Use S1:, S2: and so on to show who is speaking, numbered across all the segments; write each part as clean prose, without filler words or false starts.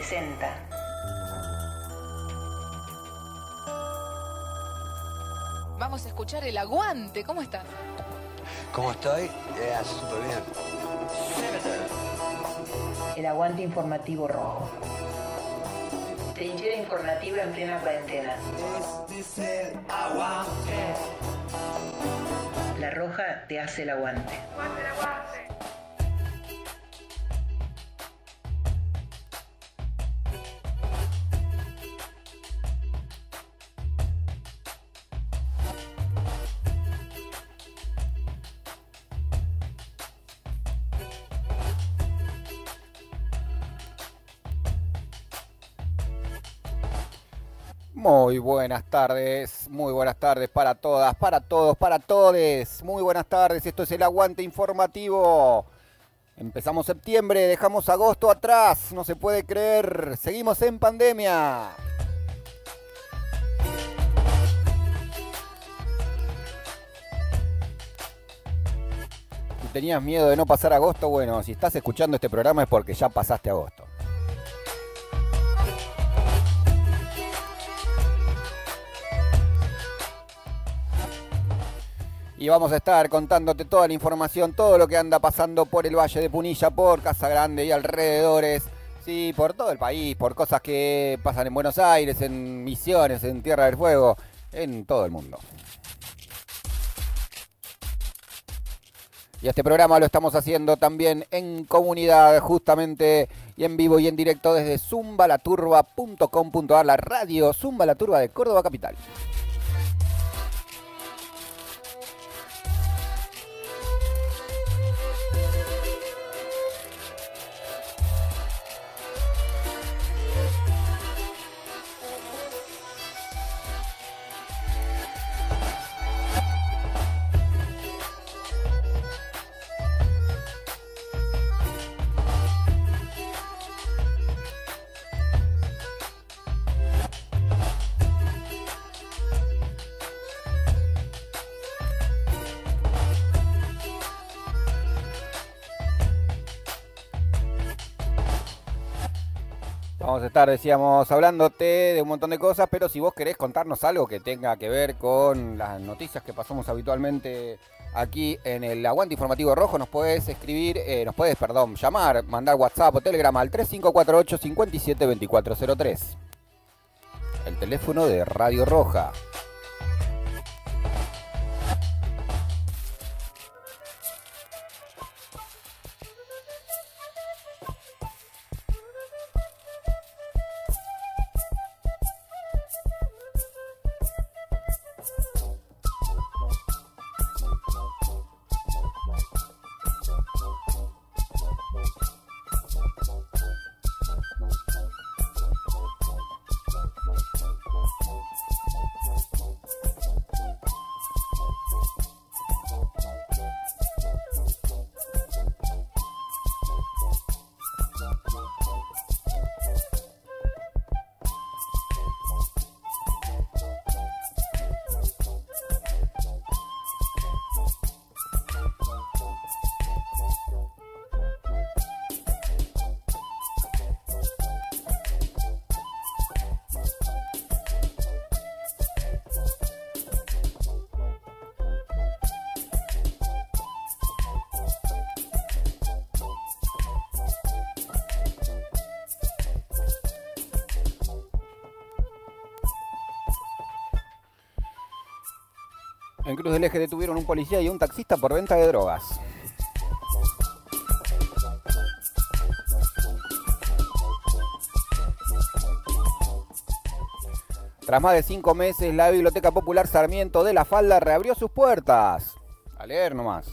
S1: presenta
S2: Vamos a escuchar El Aguante. ¿Cómo estás?
S3: ¿Cómo estoy? Súper bien.
S1: El Aguante Informativo Rojo. Trinchera informativa en plena cuarentena.
S4: Este es el aguante.
S1: La Roja te hace el aguante.
S5: Muy buenas tardes para todas, para todos, para todes. Muy buenas tardes, esto es el Aguante Informativo. Empezamos septiembre, dejamos agosto atrás, no se puede creer, seguimos en pandemia. Si tenías miedo de no pasar agosto, bueno, si estás escuchando este programa es porque ya pasaste agosto. Y vamos a estar contándote toda la información, todo lo que anda pasando por el Valle de Punilla, por Casa Grande y alrededores, sí, por todo el país, por cosas que pasan en Buenos Aires, en Misiones, en Tierra del Fuego, en todo el mundo. Y este programa lo estamos haciendo también en comunidad, justamente, y en vivo y en directo desde zumbalaturba.com.ar, la radio Zumba La Turba de Córdoba Capital. Vamos a estar, decíamos, hablándote de un montón de cosas, pero si vos querés contarnos algo que tenga que ver con las noticias que pasamos habitualmente aquí en el Aguante Informativo Rojo, nos podés escribir, llamar, mandar WhatsApp o Telegram al 3548 57 2403. El teléfono de Radio Roja. En Cruz del Eje detuvieron un policía y un taxista por venta de drogas. Tras más de 5 meses, la Biblioteca Popular Sarmiento de La Falda reabrió sus puertas. A leer nomás.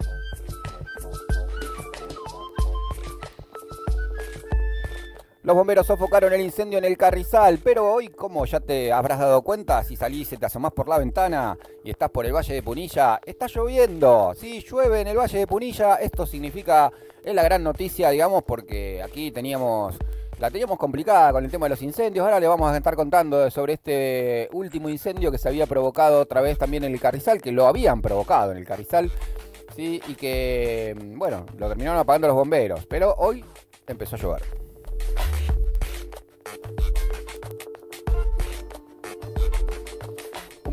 S5: Los bomberos sofocaron el incendio en el Carrizal, pero hoy, como ya te habrás dado cuenta, si salís y te asomás por la ventana y estás por el Valle de Punilla, está lloviendo. Sí, llueve en el Valle de Punilla. Esto significa, es la gran noticia, digamos, porque aquí la teníamos complicada con el tema de los incendios. Ahora le vamos a estar contando sobre este último incendio que se había provocado otra vez también en el Carrizal, que lo habían provocado en el Carrizal, sí, y que, bueno, lo terminaron apagando los bomberos, pero hoy empezó a llover.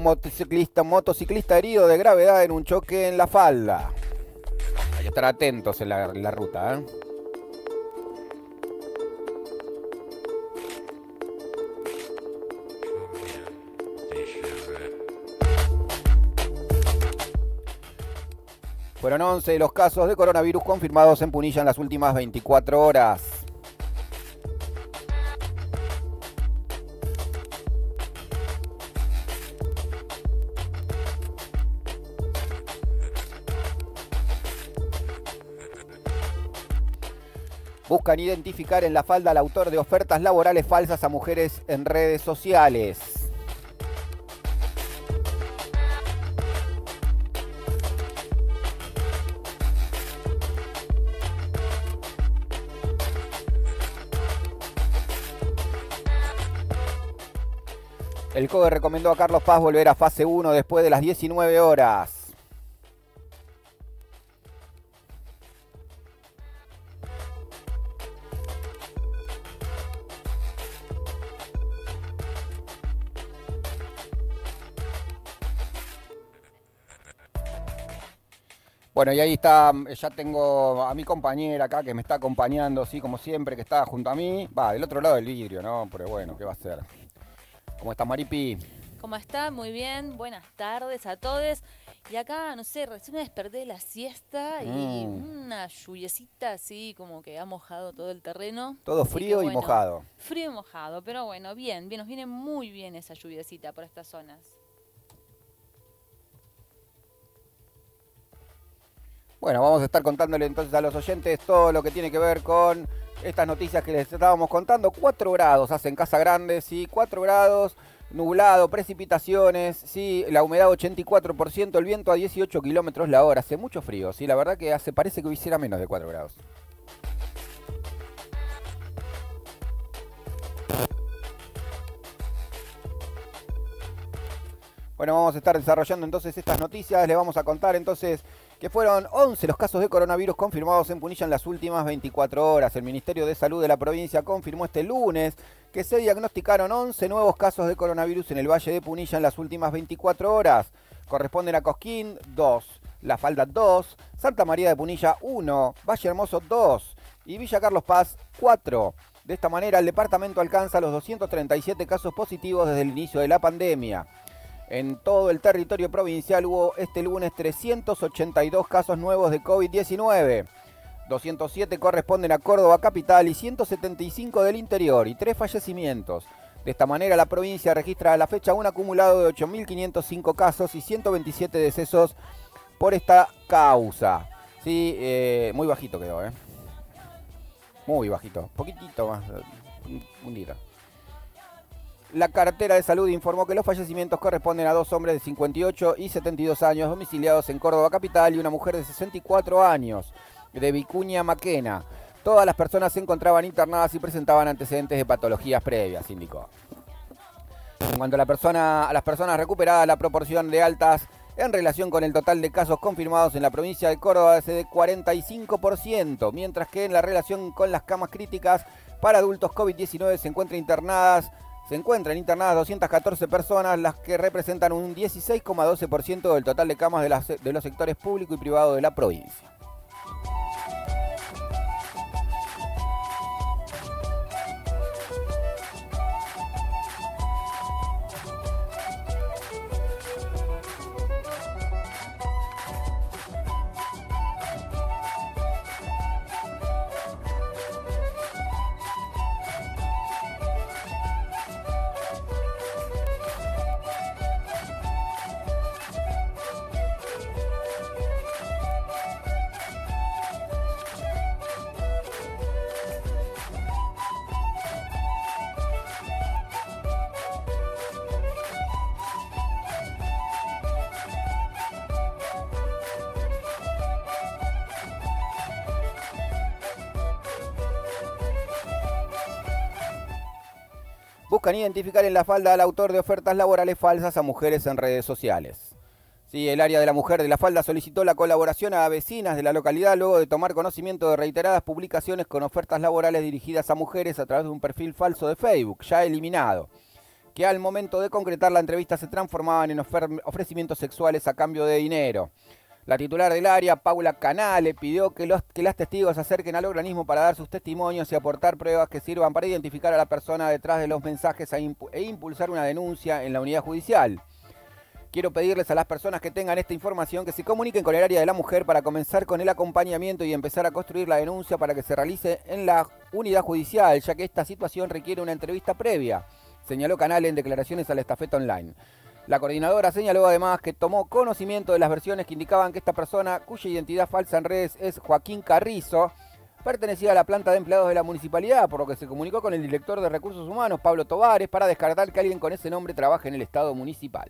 S5: motociclista herido de gravedad en un choque en La Falda. Hay que estar atentos en la ruta, ¿eh? Fueron 11 los casos de coronavirus confirmados en Punilla en las últimas 24 horas. Buscan identificar en La Falda al autor de ofertas laborales falsas a mujeres en redes sociales. El COE recomendó a Carlos Paz volver a fase 1 después de las 19 horas. Bueno, y ahí está, ya tengo a mi compañera acá que me está acompañando, sí, como siempre, que está junto a mí. Va, del otro lado del vidrio, ¿no? Pero bueno, ¿qué va a hacer? ¿Cómo está, Maripi?
S6: ¿Cómo está? Muy bien. Buenas tardes a todos. Y acá, no sé, recién me desperté de la siesta y una lluviecita así como que ha mojado todo el terreno.
S5: Todo frío y mojado.
S6: Frío y mojado, pero bueno, bien, nos viene muy bien esa lluviecita por estas zonas.
S5: Bueno, vamos a estar contándole entonces a los oyentes todo lo que tiene que ver con estas noticias que les estábamos contando. 4 grados hace en Casa Grande, sí, 4 grados, nublado, precipitaciones, sí, la humedad 84%, el viento a 18 kilómetros la hora. Hace mucho frío, sí, la verdad que parece que hiciera menos de 4 grados. Bueno, vamos a estar desarrollando entonces estas noticias. Les vamos a contar entonces que fueron 11 los casos de coronavirus confirmados en Punilla en las últimas 24 horas. El Ministerio de Salud de la provincia confirmó este lunes que se diagnosticaron 11 nuevos casos de coronavirus en el Valle de Punilla en las últimas 24 horas. Corresponden a Cosquín 2, La Falda 2, Santa María de Punilla 1, Valle Hermoso 2 y Villa Carlos Paz 4. De esta manera el departamento alcanza los 237 casos positivos desde el inicio de la pandemia. En todo el territorio provincial hubo este lunes 382 casos nuevos de COVID-19. 207 corresponden a Córdoba capital y 175 del interior y 3 fallecimientos. De esta manera la provincia registra a la fecha un acumulado de 8.505 casos y 127 decesos por esta causa. Sí, muy bajito quedó, muy bajito, poquitito más, un puntito. La cartera de salud informó que los fallecimientos corresponden a 2 hombres de 58 y 72 años domiciliados en Córdoba capital y una mujer de 64 años de Vicuña Maquena. Todas las personas se encontraban internadas y presentaban antecedentes de patologías previas, indicó. En cuanto a las personas recuperadas, la proporción de altas en relación con el total de casos confirmados en la provincia de Córdoba es de 45%, mientras que en la relación con las camas críticas para adultos COVID-19 se encuentran internadas 214 personas, las que representan un 16,12% del total de camas de los sectores público y privado de la provincia. Buscan identificar en La Falda al autor de ofertas laborales falsas a mujeres en redes sociales. Sí, el área de la mujer de La Falda solicitó la colaboración a vecinas de la localidad luego de tomar conocimiento de reiteradas publicaciones con ofertas laborales dirigidas a mujeres a través de un perfil falso de Facebook, ya eliminado. que al momento de concretar la entrevista se transformaban en ofrecimientos sexuales a cambio de dinero. La titular del área, Paula Canale, pidió que las testigos se acerquen al organismo para dar sus testimonios y aportar pruebas que sirvan para identificar a la persona detrás de los mensajes e impulsar una denuncia en la unidad judicial. Quiero pedirles a las personas que tengan esta información que se comuniquen con el área de la mujer para comenzar con el acompañamiento y empezar a construir la denuncia para que se realice en la unidad judicial, ya que esta situación requiere una entrevista previa, señaló Canale en declaraciones a la Estafeta Online. La coordinadora señaló además que tomó conocimiento de las versiones que indicaban que esta persona, cuya identidad falsa en redes es Joaquín Carrizo, pertenecía a la planta de empleados de la municipalidad, por lo que se comunicó con el director de Recursos Humanos, Pablo Tovares, para descartar que alguien con ese nombre trabaje en el Estado municipal.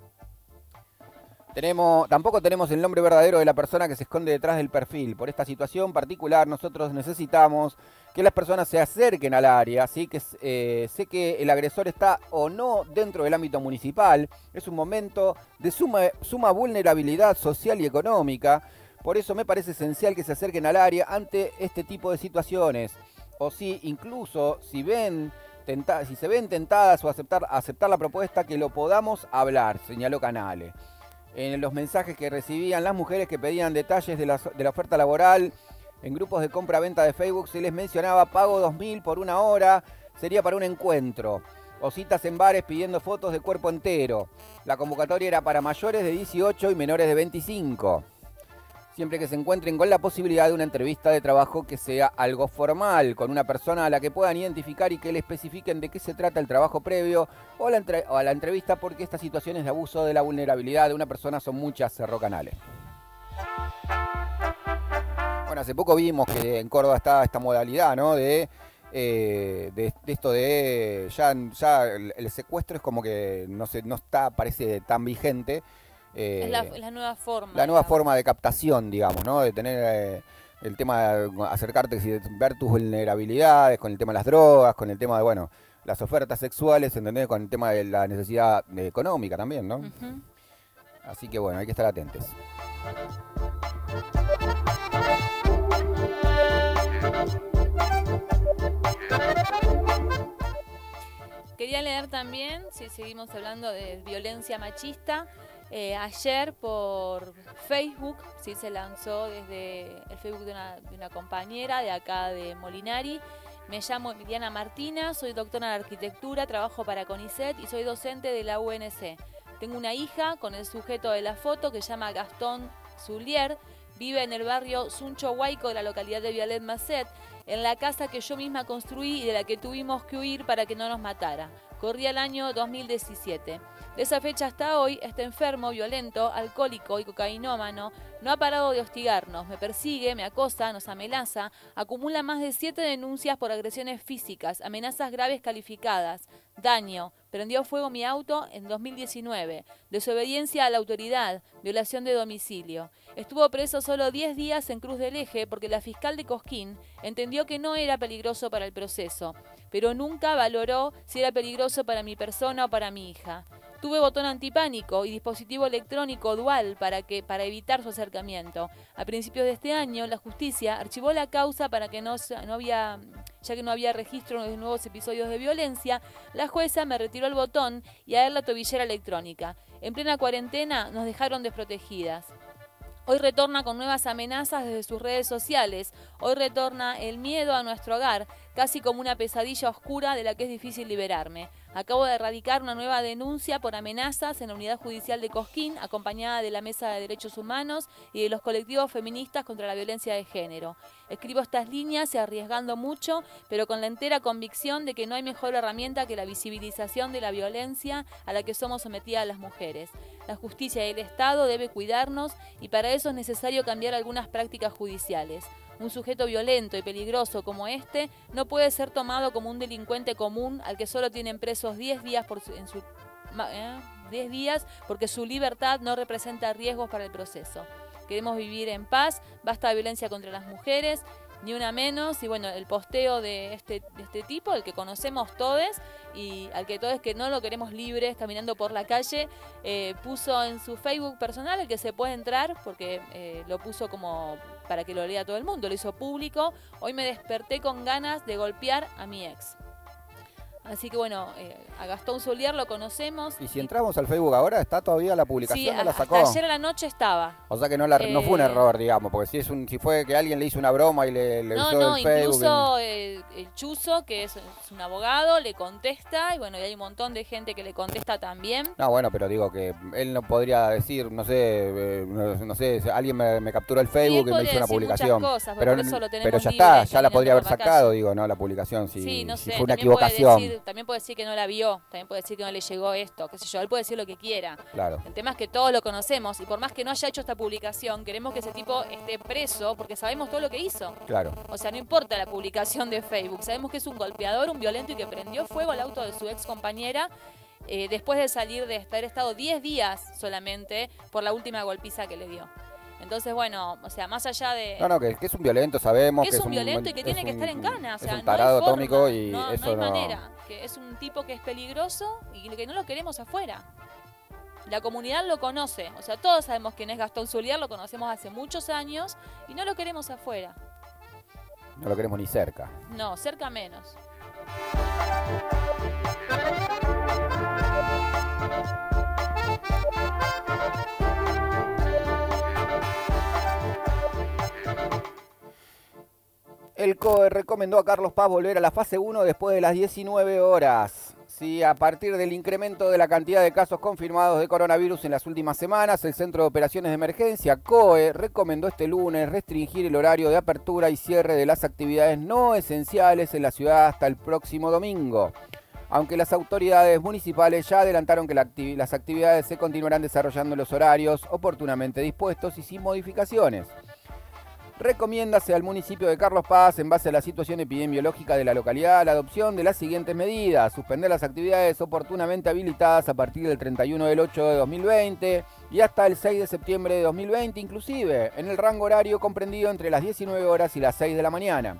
S5: Tampoco tenemos el nombre verdadero de la persona que se esconde detrás del perfil. Por esta situación particular, nosotros necesitamos que las personas se acerquen al área, ¿sí? Sé que el agresor está o no dentro del ámbito municipal. Es un momento de suma vulnerabilidad social y económica. Por eso me parece esencial que se acerquen al área ante este tipo de situaciones. O incluso si se ven tentadas o aceptar la propuesta, que lo podamos hablar, señaló Canale. En los mensajes que recibían las mujeres que pedían detalles de la oferta laboral, en grupos de compra-venta de Facebook se les mencionaba pago 2.000 por una hora, sería para un encuentro. O citas en bares pidiendo fotos de cuerpo entero. La convocatoria era para mayores de 18 y menores de 25. Siempre que se encuentren con la posibilidad de una entrevista de trabajo que sea algo formal, con una persona a la que puedan identificar y que le especifiquen de qué se trata el trabajo previo o a la entrevista, porque estas situaciones de abuso de la vulnerabilidad de una persona son muchas, cerró Canale. Bueno, hace poco vimos que en Córdoba está esta modalidad, ¿no? De esto de ya el secuestro es como que no está, parece tan vigente.
S6: Es la nueva forma.
S5: La nueva forma de captación, digamos, ¿no? De tener el tema de acercarte, ver tus vulnerabilidades, con el tema de las drogas, con el tema de, bueno, las ofertas sexuales, ¿entendés? Con el tema de la necesidad económica también, ¿no? Uh-huh. Así que bueno, hay que estar atentos.
S6: Quería leer también, si seguimos hablando de violencia machista, ayer por Facebook, sí, se lanzó desde el Facebook de una compañera de acá de Molinari. Me llamo Emiliana Martina, soy doctora en arquitectura, trabajo para CONICET y soy docente de la UNC. Tengo una hija con el sujeto de la foto que se llama Gastón Zulier, vive en el barrio Suncho Huayco de la localidad de Vialet Macet, en la casa que yo misma construí y de la que tuvimos que huir para que no nos matara. Corría el año 2017. De esa fecha hasta hoy, este enfermo, violento, alcohólico y cocainómano no ha parado de hostigarnos, me persigue, me acosa, nos amenaza, acumula más de 7 denuncias por agresiones físicas, amenazas graves calificadas, daño, prendió fuego mi auto en 2019, desobediencia a la autoridad, violación de domicilio. Estuvo preso solo 10 días en Cruz del Eje porque la fiscal de Cosquín entendió que no era peligroso para el proceso, pero nunca valoró si era peligroso para mi persona o para mi hija. Tuve botón antipánico y dispositivo electrónico dual para evitar su acercamiento. A principios de este año, la justicia archivó la causa para que ya que no había registro de nuevos episodios de violencia. La jueza me retiró el botón y a él la tobillera electrónica. En plena cuarentena nos dejaron desprotegidas. Hoy retorna con nuevas amenazas desde sus redes sociales. Hoy retorna el miedo a nuestro hogar, casi como una pesadilla oscura de la que es difícil liberarme. Acabo de erradicar una nueva denuncia por amenazas en la Unidad Judicial de Cosquín, acompañada de la Mesa de Derechos Humanos y de los colectivos feministas contra la violencia de género. Escribo estas líneas y arriesgando mucho, pero con la entera convicción de que no hay mejor herramienta que la visibilización de la violencia a la que somos sometidas las mujeres. La justicia y el Estado debe cuidarnos y para eso es necesario cambiar algunas prácticas judiciales. Un sujeto violento y peligroso como este no puede ser tomado como un delincuente común al que solo tienen presos 10 días porque su libertad no representa riesgos para el proceso. Queremos vivir en paz, basta violencia contra las mujeres, ni una menos. Y bueno, el posteo de este tipo, el que conocemos todos y al que todos que no lo queremos libres caminando por la calle, puso en su Facebook personal, el que se puede entrar porque lo puso como para que lo lea todo el mundo, lo hizo público. Hoy me desperté con ganas de golpear a mi ex. Así que bueno, a Gastón Soulier lo conocemos.
S5: Y si entramos al Facebook ahora, ¿está todavía la publicación?
S6: Sí,
S5: ¿No la sacó?
S6: hasta ayer a la noche estaba.
S5: O sea que no fue un error, digamos, porque si fue que alguien le hizo una broma y le usó el Facebook.
S6: Incluso el Chuzo, que es un abogado, le contesta, y bueno, y hay un montón de gente que le contesta también.
S5: No, bueno, pero digo que él no podría decir, no sé, alguien me capturó el Facebook y me hizo una publicación.
S6: Cosas,
S5: pero
S6: por eso lo
S5: pero ya
S6: libre,
S5: está, ya la podría haber sacado, digo, ¿no? La publicación,
S6: sí, no sé,
S5: fue una equivocación.
S6: También puede decir que no la vio, también puede decir que no le llegó esto, qué sé yo, él puede decir lo que quiera.
S5: Claro.
S6: El tema es que todos lo conocemos, y por más que no haya hecho esta publicación, queremos que ese tipo esté preso, porque sabemos todo lo que hizo.
S5: Claro.
S6: O sea, no importa la publicación de Facebook, sabemos que es un golpeador, un violento y que prendió fuego al auto de su ex compañera después de salir de haber estado 10 días solamente por la última golpiza que le dio. Entonces, bueno, o sea, más allá de...
S5: No, que es un violento, sabemos
S6: que es un violento y que tiene que estar en cana. O sea,
S5: es un tarado
S6: no hay
S5: atómico
S6: forma,
S5: y
S6: no
S5: eso
S6: hay manera. Que es un tipo que es peligroso y que no lo queremos afuera. La comunidad lo conoce. O sea, todos sabemos quién es Gastón Soulier, lo conocemos hace muchos años y no lo queremos afuera.
S5: No lo queremos ni cerca.
S6: No, cerca menos.
S5: El COE recomendó a Carlos Paz volver a la fase 1 después de las 19 horas. Sí, a partir del incremento de la cantidad de casos confirmados de coronavirus en las últimas semanas, el Centro de Operaciones de Emergencia, COE, recomendó este lunes restringir el horario de apertura y cierre de las actividades no esenciales en la ciudad hasta el próximo domingo. Aunque las autoridades municipales ya adelantaron que las actividades se continuarán desarrollando en los horarios oportunamente dispuestos y sin modificaciones. Recomiéndase al municipio de Carlos Paz, en base a la situación epidemiológica de la localidad, la adopción de las siguientes medidas: suspender las actividades oportunamente habilitadas a partir del 31 del 8 de 2020 y hasta el 6 de septiembre de 2020, inclusive en el rango horario comprendido entre las 19 horas y las 6 de la mañana.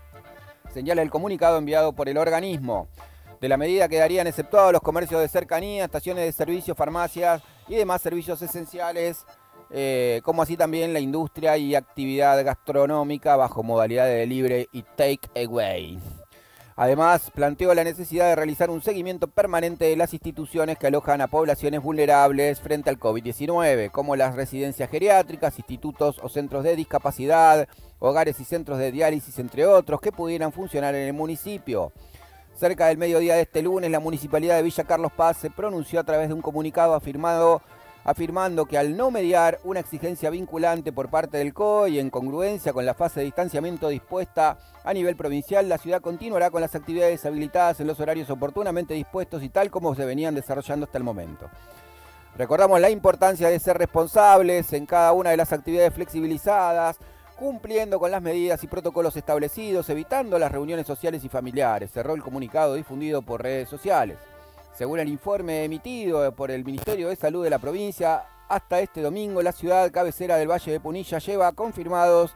S5: Señala el comunicado enviado por el organismo. De la medida quedarían exceptuados los comercios de cercanía, estaciones de servicio, farmacias y demás servicios esenciales, como así también la industria y actividad gastronómica bajo modalidad de delivery y take away. Además, planteó la necesidad de realizar un seguimiento permanente de las instituciones que alojan a poblaciones vulnerables frente al COVID-19, como las residencias geriátricas, institutos o centros de discapacidad, hogares y centros de diálisis, entre otros, que pudieran funcionar en el municipio. Cerca del mediodía de este lunes, la Municipalidad de Villa Carlos Paz se pronunció a través de un comunicado afirmando que al no mediar una exigencia vinculante por parte del COE y en congruencia con la fase de distanciamiento dispuesta a nivel provincial, la ciudad continuará con las actividades habilitadas en los horarios oportunamente dispuestos y tal como se venían desarrollando hasta el momento. Recordamos la importancia de ser responsables en cada una de las actividades flexibilizadas, cumpliendo con las medidas y protocolos establecidos, evitando las reuniones sociales y familiares, cerró el comunicado difundido por redes sociales. Según el informe emitido por el Ministerio de Salud de la provincia, hasta este domingo la ciudad cabecera del Valle de Punilla lleva confirmados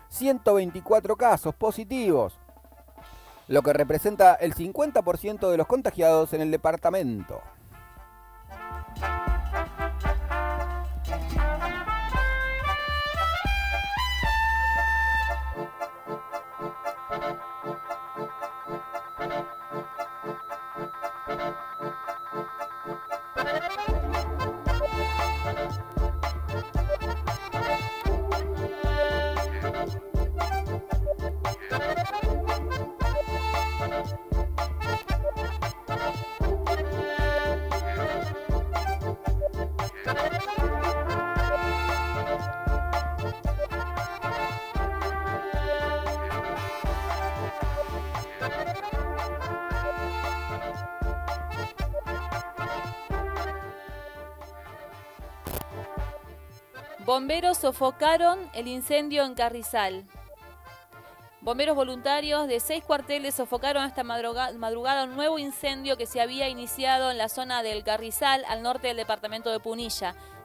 S5: 124 casos positivos, lo que representa el 50% de los contagiados en el departamento.
S6: Bomberos sofocaron el incendio en Carrizal. Bomberos voluntarios de 6 cuarteles sofocaron esta madrugada un nuevo incendio que se había iniciado en la zona del Carrizal, al norte del departamento de Punilla.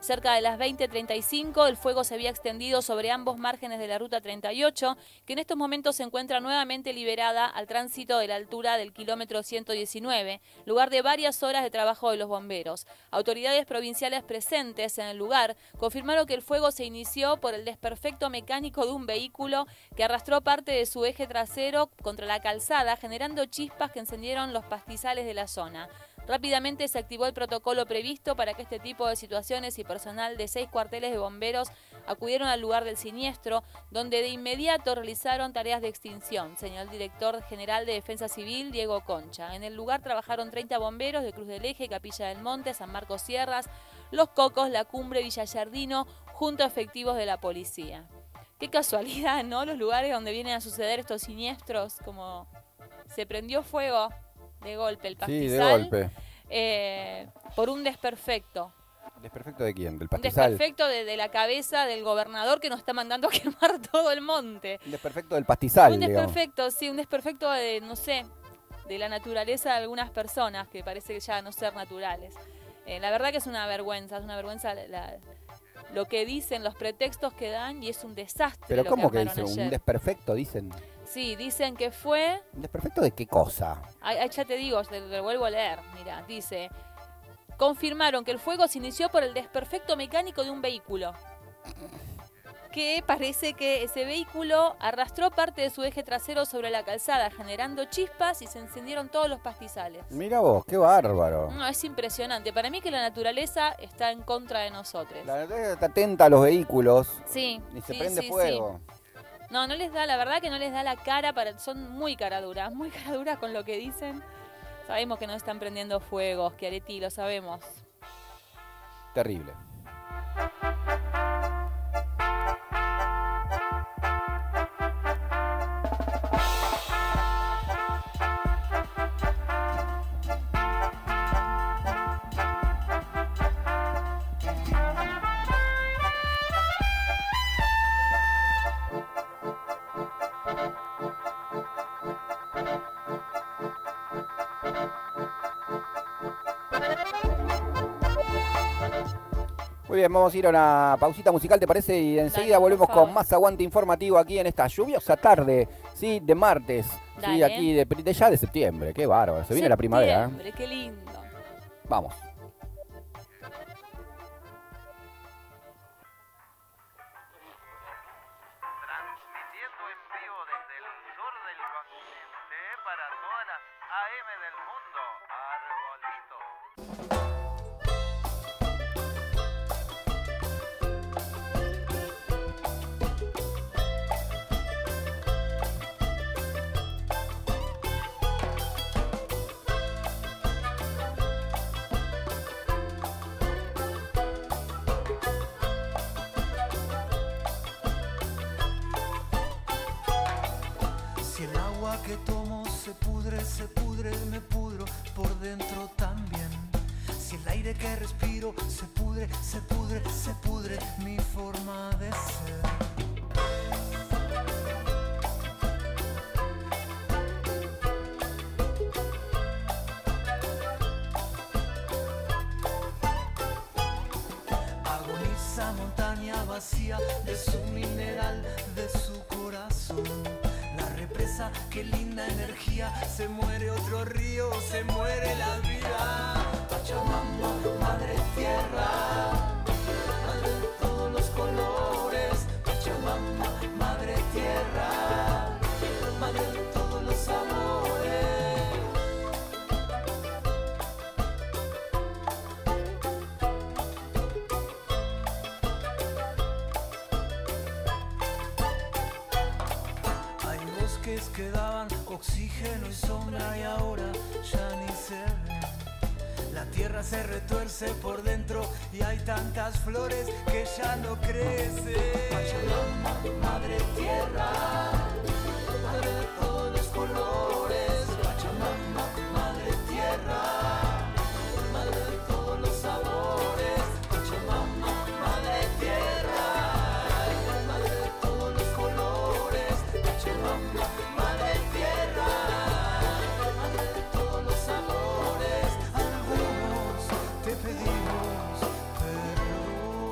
S6: Cerca de las 20:35, el fuego se había extendido sobre ambos márgenes de la ruta 38, que en estos momentos se encuentra nuevamente liberada al tránsito de la altura del kilómetro 119, lugar de varias horas de trabajo de los bomberos. Autoridades provinciales presentes en el lugar confirmaron que el fuego se inició por el desperfecto mecánico de un vehículo que arrastró parte de su eje trasero contra la calzada, generando chispas que encendieron los pastizales de la zona. Rápidamente se activó el protocolo previsto para que este tipo de situaciones y personal de 6 cuarteles de bomberos acudieron al lugar del siniestro, donde de inmediato realizaron tareas de extinción, señaló el director general de Defensa Civil, Diego Concha. En el lugar trabajaron 30 bomberos de Cruz del Eje, Capilla del Monte, San Marcos Sierras, Los Cocos, La Cumbre, Villa Yardino, junto a efectivos de la policía. Qué casualidad, ¿no? Los lugares donde vienen a suceder estos siniestros, como se prendió fuego de golpe el pastizal.
S5: Sí, de golpe.
S6: Por un desperfecto.
S5: ¿Desperfecto de quién? ¿Del
S6: Un
S5: pastizal?
S6: desperfecto de la cabeza del gobernador que nos está mandando a quemar todo el monte.
S5: Un desperfecto del pastizal,
S6: Un
S5: digamos.
S6: desperfecto, sí, un desperfecto de, no sé, de la naturaleza de algunas personas que parece ya no ser naturales. La verdad que es una vergüenza lo que dicen, los pretextos que dan, y es un desastre.
S5: ¿Pero
S6: lo
S5: cómo que
S6: armaron
S5: dicen?
S6: ayer.
S5: ¿Un desperfecto dicen?
S6: Sí, dicen que fue...
S5: ¿Un desperfecto de qué cosa?
S6: Ya te digo, te lo vuelvo a leer. Mira, dice: confirmaron que el fuego se inició por el desperfecto mecánico de un vehículo. Que parece que ese vehículo arrastró parte de su eje trasero sobre la calzada, generando chispas y se encendieron todos los pastizales.
S5: Mira vos, qué bárbaro.
S6: No, es impresionante. Para mí que la naturaleza está en contra de nosotros.
S5: La naturaleza está atenta a los vehículos
S6: Sí.
S5: y se
S6: sí,
S5: prende
S6: sí,
S5: fuego.
S6: sí. No les da, la verdad que no les da la cara, son muy caraduras con lo que dicen. Sabemos que no están prendiendo fuegos, Chiaretti, lo sabemos.
S5: Terrible. Muy bien, vamos a ir a una pausita musical, ¿te parece? Y enseguida
S6: Dale,
S5: volvemos
S6: por favor.
S5: con más aguante informativo aquí en esta lluviosa tarde, ¿sí? De martes, ¿sí?
S6: Dale.
S5: Aquí ya de septiembre. Qué bárbaro, se viene la primavera, ¿eh?
S6: Septiembre, qué lindo.
S5: Vamos.
S7: Transmitiendo en vivo desde el sur del continente para todas las AM del mundo. Arbolito.
S4: Si el agua que tomo se pudre, me pudro por dentro también. Si el aire que respiro se pudre, mi forma de ser. Agoniza montaña vacía de su mineral, de su corazón. La represa, qué linda energía, se muere otro río, se muere la vida. Pachamama, madre tierra, madre de todos los colores. Pachamama, madre tierra, madre de todos los amores. Hay bosques que daban oxígeno y sombra y ahora ya ni se ven. La tierra se retuerce por dentro y hay tantas flores que ya no crecen. Pachamama, madre tierra, madre de todos los colores. Pachamama, madre tierra, madre de todos los sabores. Pachamama, madre tierra, madre de todos los colores. Pachamama, madre tierra, madre de todos los sabores. Algunos te pedimos perdón.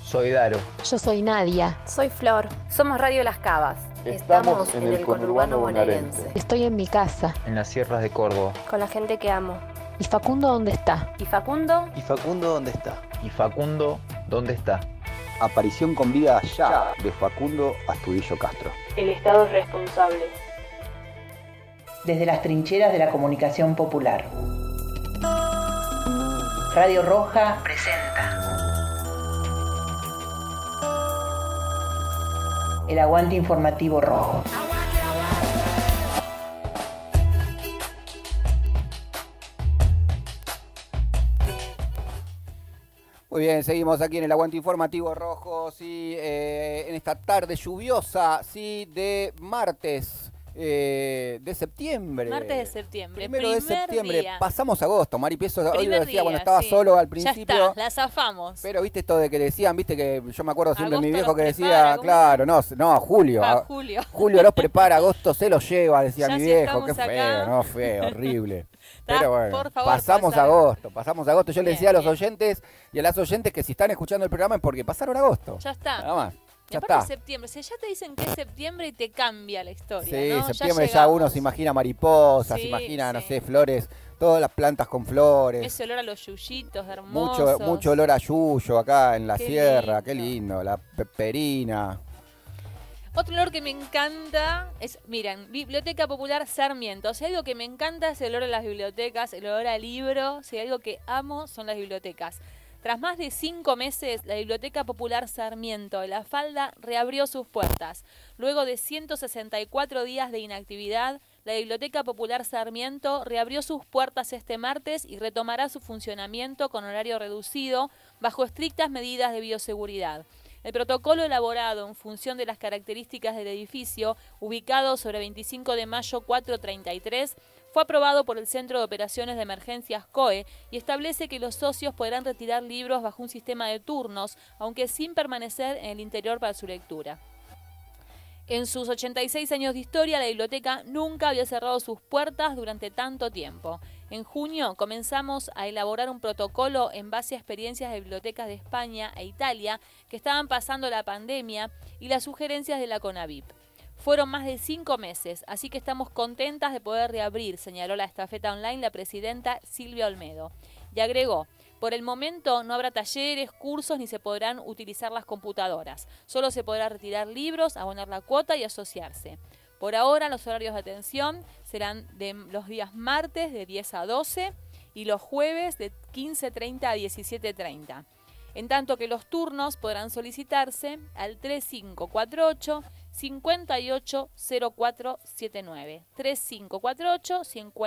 S8: Soy Daro.
S9: Yo soy Nadia.
S10: Soy Flor. Somos Radio Las Cavas.
S8: Estamos en el conurbano bonaerense.
S9: Estoy en mi casa.
S8: En las sierras de Córdoba.
S10: Con la gente que amo.
S9: ¿Y Facundo dónde está?
S10: ¿Y Facundo?
S11: ¿Y Facundo dónde está?
S8: ¿Y Facundo dónde está?
S5: Aparición con vida ya de Facundo Astudillo Castro.
S10: El Estado es responsable.
S1: Desde las trincheras de la comunicación popular. Radio Roja presenta el aguante informativo rojo.
S5: Muy bien, seguimos aquí en el aguante informativo rojo, sí, en esta tarde lluviosa, sí, de martes. De septiembre.
S6: Martes de septiembre.
S5: Primero de septiembre.
S6: Día.
S5: Pasamos agosto, Mari Piezo. Hoy lo decía
S6: día,
S5: cuando estaba
S6: sí.
S5: solo al principio.
S6: Ya está, la zafamos.
S5: Pero viste esto de que decían, viste que yo me acuerdo siempre de mi viejo que decía,
S6: prepara,
S5: claro, no, Julio.
S6: Julio.
S5: Julio los prepara, agosto se los lleva, decía
S6: ya
S5: mi
S6: si
S5: viejo. Qué
S6: acá.
S5: feo, no, feo, horrible. Pero bueno,
S6: por favor,
S5: pasamos agosto. Yo le decía a los
S6: bien.
S5: oyentes y a las oyentes que si están escuchando el programa es porque pasaron agosto.
S6: Ya está.
S5: Nada más. Ya
S6: aparte
S5: está.
S6: septiembre, si ya te dicen que es septiembre y te cambia la historia,
S5: Sí,
S6: ¿no?
S5: septiembre ya uno se imagina mariposas,
S6: Sí,
S5: se imagina, no
S6: sí.
S5: sé, flores, todas las plantas con flores.
S6: Ese olor a los yuyitos hermosos.
S5: Mucho olor a yuyo acá en la
S6: Qué
S5: sierra,
S6: lindo.
S5: qué lindo, la peperina.
S6: Otro olor que me encanta es, miren, Biblioteca Popular Sarmiento. Si hay algo que me encanta es el olor a las bibliotecas, el olor a libro. Si hay algo que amo son las bibliotecas. Tras más de 5 meses, la Biblioteca Popular Sarmiento de La Falda reabrió sus puertas. Luego de 164 días de inactividad, la Biblioteca Popular Sarmiento reabrió sus puertas este martes y retomará su funcionamiento con horario reducido bajo estrictas medidas de bioseguridad. El protocolo elaborado en función de las características del edificio, ubicado sobre 25 de mayo 433, fue aprobado por el Centro de Operaciones de Emergencias COE y establece que los socios podrán retirar libros bajo un sistema de turnos, aunque sin permanecer en el interior para su lectura. En sus 86 años de historia, la biblioteca nunca había cerrado sus puertas durante tanto tiempo. En junio comenzamos a elaborar un protocolo en base a experiencias de bibliotecas de España e Italia que estaban pasando la pandemia y las sugerencias de la CONAVIP. Fueron más de 5 meses, así que estamos contentas de poder reabrir, señaló la estafeta online la presidenta Silvia Olmedo. Y agregó, por el momento no habrá talleres, cursos ni se podrán utilizar las computadoras. Solo se podrá retirar libros, abonar la cuota y asociarse. Por ahora los horarios de atención serán de los días martes de 10 a 12 y los jueves de 15:30 a 17:30. En tanto que los turnos podrán solicitarse al 3548 580479. 3548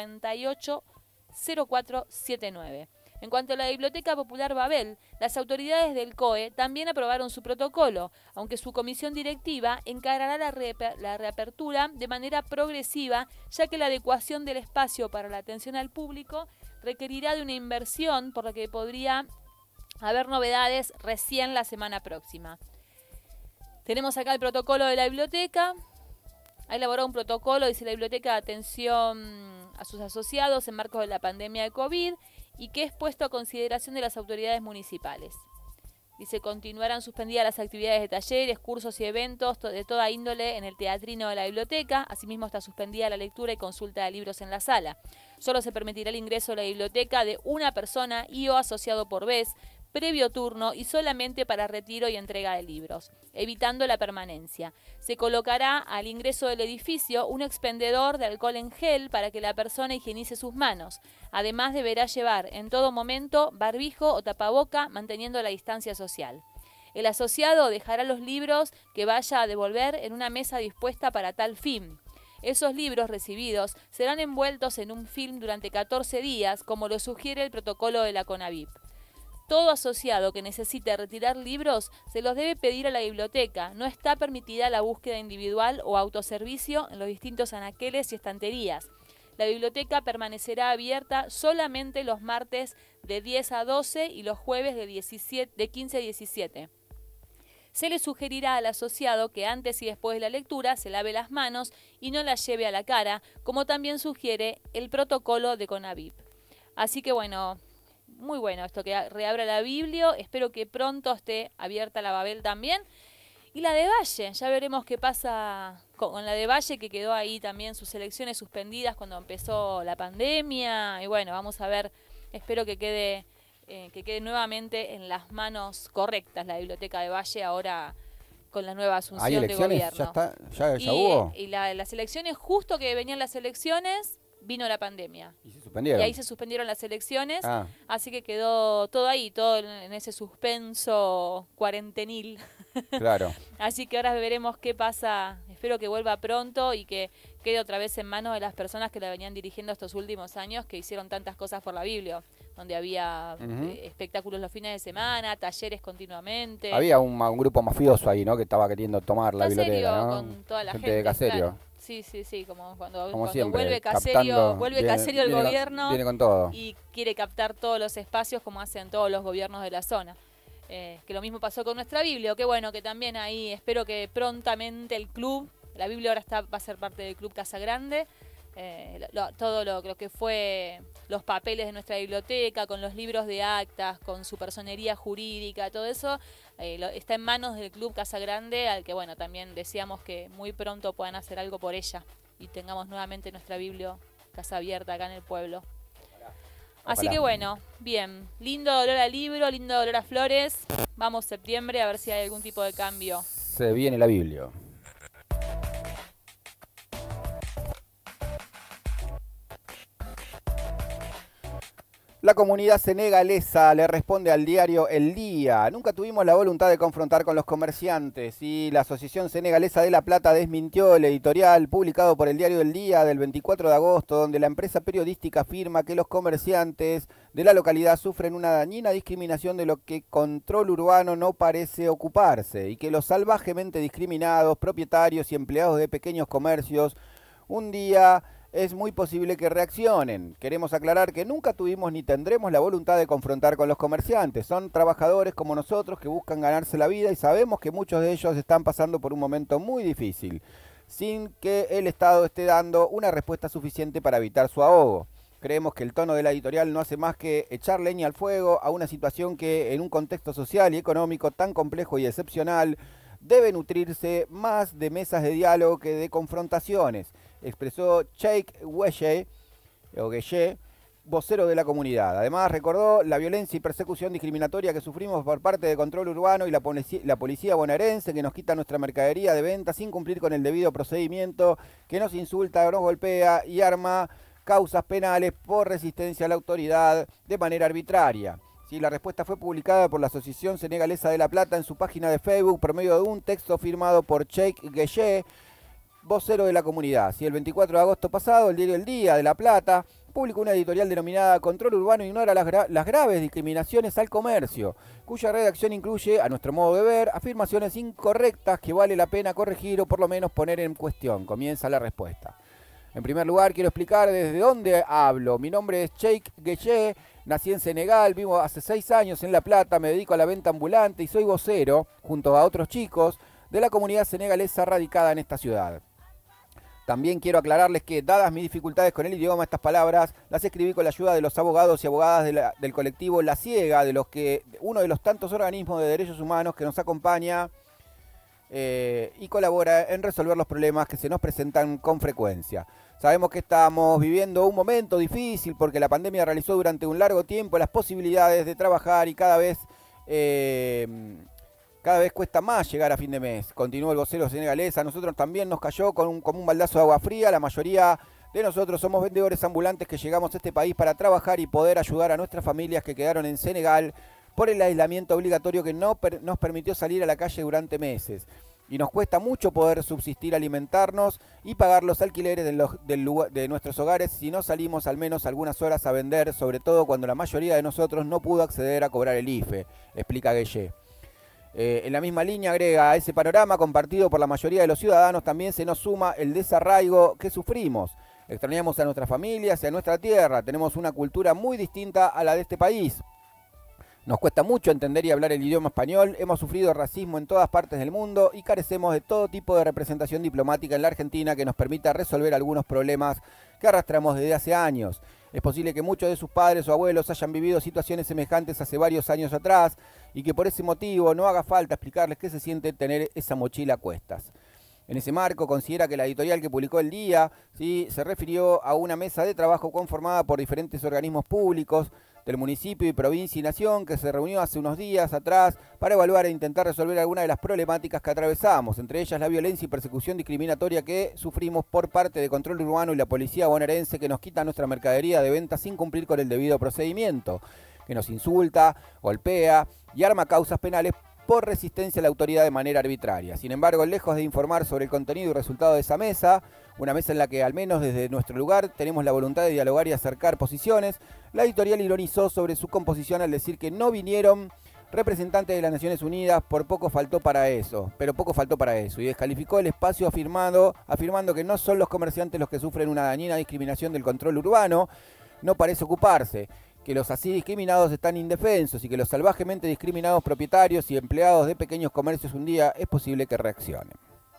S6: 580479. En cuanto a la Biblioteca Popular Babel, las autoridades del COE también aprobaron su protocolo, aunque su comisión directiva encarará la reapertura de manera progresiva, ya que la adecuación del espacio para la atención al público requerirá de una inversión, por lo que podría haber novedades recién la semana próxima. Tenemos acá el protocolo de la biblioteca. Ha elaborado un protocolo, dice la biblioteca, de atención a sus asociados en marcos de la pandemia de COVID y que es puesto a consideración de las autoridades municipales. Dice, continuarán suspendidas las actividades de talleres, cursos y eventos de toda índole en el teatrino de la biblioteca. Asimismo está suspendida la lectura y consulta de libros en la sala. Solo se permitirá el ingreso a la biblioteca de una persona y o asociado por vez, previo turno y solamente para retiro y entrega de libros, evitando la permanencia. Se colocará al ingreso del edificio un expendedor de alcohol en gel para que la persona higienice sus manos. Además deberá llevar en todo momento barbijo o tapaboca manteniendo la distancia social. El asociado dejará los libros que vaya a devolver en una mesa dispuesta para tal fin. Esos libros recibidos serán envueltos en un film durante 14 días, como lo sugiere el protocolo de la CONAVIP. Todo asociado que necesite retirar libros se los debe pedir a la biblioteca. No está permitida la búsqueda individual o autoservicio en los distintos anaqueles y estanterías. La biblioteca permanecerá abierta solamente los martes de 10 a 12 y los jueves de 15 a 17. Se le sugerirá al asociado que antes y después de la lectura se lave las manos y no las lleve a la cara, como también sugiere el protocolo de CONAVIP. Así que bueno, muy bueno esto que reabra la Biblia. Espero que pronto esté abierta la Babel también. Y la de Valle, ya veremos qué pasa con la de Valle, que quedó ahí también sus elecciones suspendidas cuando empezó la pandemia. Y bueno, vamos a ver, espero que quede nuevamente en las manos correctas la biblioteca de Valle ahora con la nueva asunción de gobierno.
S5: ¿Ya está? ¿Ya hubo?
S6: Y las elecciones, justo que venían las elecciones, vino la pandemia.
S5: ¿Y se suspendieron?
S6: Y ahí se suspendieron las elecciones,
S5: Ah.
S6: así que quedó todo ahí, todo en ese suspenso cuarentenil.
S5: Claro.
S6: Así que ahora veremos qué pasa. Espero que vuelva pronto y que quede otra vez en manos de las personas que la venían dirigiendo estos últimos años, que hicieron tantas cosas por la Biblia, donde había espectáculos los fines de semana, talleres continuamente.
S5: Había un grupo mafioso ahí, ¿no? Que estaba queriendo tomar la biblioteca, ¿no?
S6: Con toda la gente
S5: de Caserio.
S6: Claro. Sí, como cuando
S5: siempre,
S6: vuelve Caserio,
S5: viene
S6: el gobierno
S5: viene con todo.
S6: y quiere captar todos los espacios como hacen todos los gobiernos de la zona. Que lo mismo pasó con nuestra Biblia, que bueno, que también ahí espero que prontamente el club, la Biblia ahora va a ser parte del Club Casa Grande, todo lo que fue los papeles de nuestra biblioteca, con los libros de actas, con su personería jurídica, todo eso está en manos del Club Casa Grande, al que bueno, también deseamos que muy pronto puedan hacer algo por ella y tengamos nuevamente nuestra Biblia Casa Abierta acá en el pueblo. Así que bueno, bien, lindo olor a libro, lindo olor a flores. Vamos septiembre a ver si hay algún tipo de cambio.
S5: Se viene la Biblia. La comunidad senegalesa le responde al diario El Día. Nunca tuvimos la voluntad de confrontar con los comerciantes y la Asociación Senegalesa de La Plata desmintió el editorial publicado por el diario El Día del 24 de agosto, donde la empresa periodística afirma que los comerciantes de la localidad sufren una dañina discriminación de lo que Control Urbano no parece ocuparse y que los salvajemente discriminados propietarios y empleados de pequeños comercios un día es muy posible que reaccionen. Queremos aclarar que nunca tuvimos ni tendremos la voluntad de confrontar con los comerciantes. Son trabajadores como nosotros que buscan ganarse la vida y sabemos que muchos de ellos están pasando por un momento muy difícil, sin que el Estado esté dando una respuesta suficiente para evitar su ahogo. Creemos que el tono de la editorial no hace más que echar leña al fuego a una situación que, en un contexto social y económico tan complejo y excepcional, debe nutrirse más de mesas de diálogo que de confrontaciones, expresó Cheikh Gueye, vocero de la comunidad. Además, recordó la violencia y persecución discriminatoria que sufrimos por parte de Control Urbano y la policía bonaerense, que nos quita nuestra mercadería de venta sin cumplir con el debido procedimiento, que nos insulta, nos golpea y arma causas penales por resistencia a la autoridad de manera arbitraria. Sí, la respuesta fue publicada por la Asociación Senegalesa de La Plata en su página de Facebook por medio de un texto firmado por Cheikh Gueye, vocero de la comunidad. Sí, el 24 de agosto pasado, el diario El Día de La Plata publicó una editorial denominada Control Urbano ignora las graves discriminaciones al comercio, cuya redacción incluye, a nuestro modo de ver, afirmaciones incorrectas que vale la pena corregir o por lo menos poner en cuestión. Comienza la respuesta. En primer lugar, quiero explicar desde dónde hablo. Mi nombre es Cheikh Gueye, nací en Senegal, vivo hace 6 años en La Plata, me dedico a la venta ambulante y soy vocero, junto a otros chicos, de la comunidad senegalesa radicada en esta ciudad. También quiero aclararles que, dadas mis dificultades con el idioma, estas palabras las escribí con la ayuda de los abogados y abogadas del colectivo La Ciega, uno de los tantos organismos de derechos humanos que nos acompaña y colabora en resolver los problemas que se nos presentan con frecuencia. Sabemos que estamos viviendo un momento difícil porque la pandemia realizó durante un largo tiempo las posibilidades de trabajar y cada vez cuesta más llegar a fin de mes. Continuó el vocero senegalés. A nosotros también nos cayó como un baldazo de agua fría. La mayoría de nosotros somos vendedores ambulantes que llegamos a este país para trabajar y poder ayudar a nuestras familias que quedaron en Senegal por el aislamiento obligatorio que no nos permitió salir a la calle durante meses. Y nos cuesta mucho poder subsistir, alimentarnos y pagar los alquileres de nuestros hogares si no salimos al menos algunas horas a vender, sobre todo cuando la mayoría de nosotros no pudo acceder a cobrar el IFE, explica Gueye. En la misma línea agrega, a ese panorama compartido por la mayoría de los ciudadanos también se nos suma el desarraigo que sufrimos. Extrañamos a nuestras familias y a nuestra tierra, tenemos una cultura muy distinta a la de este país. Nos cuesta mucho entender y hablar el idioma español, hemos sufrido racismo en todas partes del mundo y carecemos de todo tipo de representación diplomática en la Argentina que nos permita resolver algunos problemas que arrastramos desde hace años. Es posible que muchos de sus padres o abuelos hayan vivido situaciones semejantes hace varios años atrás y que por ese motivo no haga falta explicarles qué se siente tener esa mochila a cuestas. En ese marco, considera que la editorial que publicó El Día, ¿sí?, se refirió a una mesa de trabajo conformada por diferentes organismos públicos del municipio y provincia y nación que se reunió hace unos días atrás para evaluar e intentar resolver algunas de las problemáticas que atravesamos, entre ellas la violencia y persecución discriminatoria que sufrimos por parte de Control Urbano y la policía bonaerense, que nos quita nuestra mercadería de venta sin cumplir con el debido procedimiento, que nos insulta, golpea y arma causas penales por resistencia a la autoridad de manera arbitraria. Sin embargo, lejos de informar sobre el contenido y resultado de esa mesa, una mesa en la que al menos desde nuestro lugar tenemos la voluntad de dialogar y acercar posiciones, la editorial ironizó sobre su composición al decir que no vinieron representantes de las Naciones Unidas, pero poco faltó para eso, y descalificó el espacio afirmando que no son los comerciantes los que sufren una dañina discriminación del control urbano, no parece ocuparse, que los así discriminados están indefensos y que los salvajemente discriminados propietarios y empleados de pequeños comercios un día es posible que reaccionen.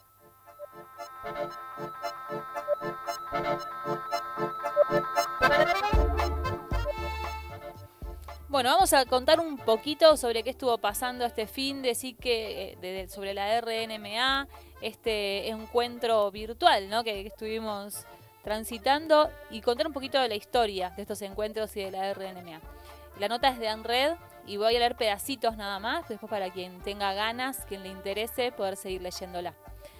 S6: Bueno, vamos a contar un poquito sobre qué estuvo pasando este fin de sobre la RNMA, este encuentro virtual, ¿no?, que estuvimos transitando, y contar un poquito de la historia de estos encuentros y de la RNMA. La nota es de ANRED y voy a leer pedacitos nada más, después para quien tenga ganas, quien le interese, poder seguir leyéndola.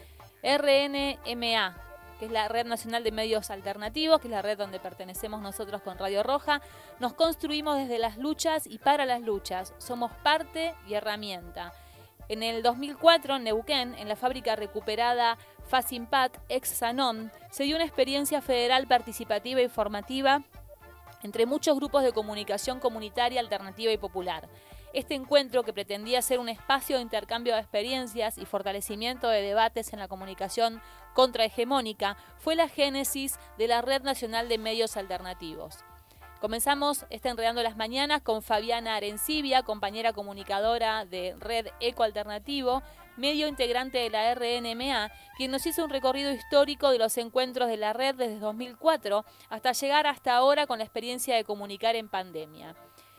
S6: RNMA, que es la Red Nacional de Medios Alternativos, que es la red donde pertenecemos nosotros con Radio Roja. Nos construimos desde las luchas y para las luchas. Somos parte y herramienta. En el 2004, en Neuquén, en la fábrica recuperada Facimpat, ex Sanon, se dio una experiencia federal participativa y formativa entre muchos grupos de comunicación comunitaria, alternativa y popular. Este encuentro, que pretendía ser un espacio de intercambio de experiencias y fortalecimiento de debates en la comunicación contrahegemónica, fue la génesis de la Red Nacional de Medios Alternativos. Comenzamos Enredando las Mañanas con Fabiana Arencibia, compañera comunicadora de Red Eco Alternativo, medio integrante de la RNMA, quien nos hizo un recorrido histórico de los encuentros de la red desde 2004 hasta llegar hasta ahora con la experiencia de comunicar en pandemia.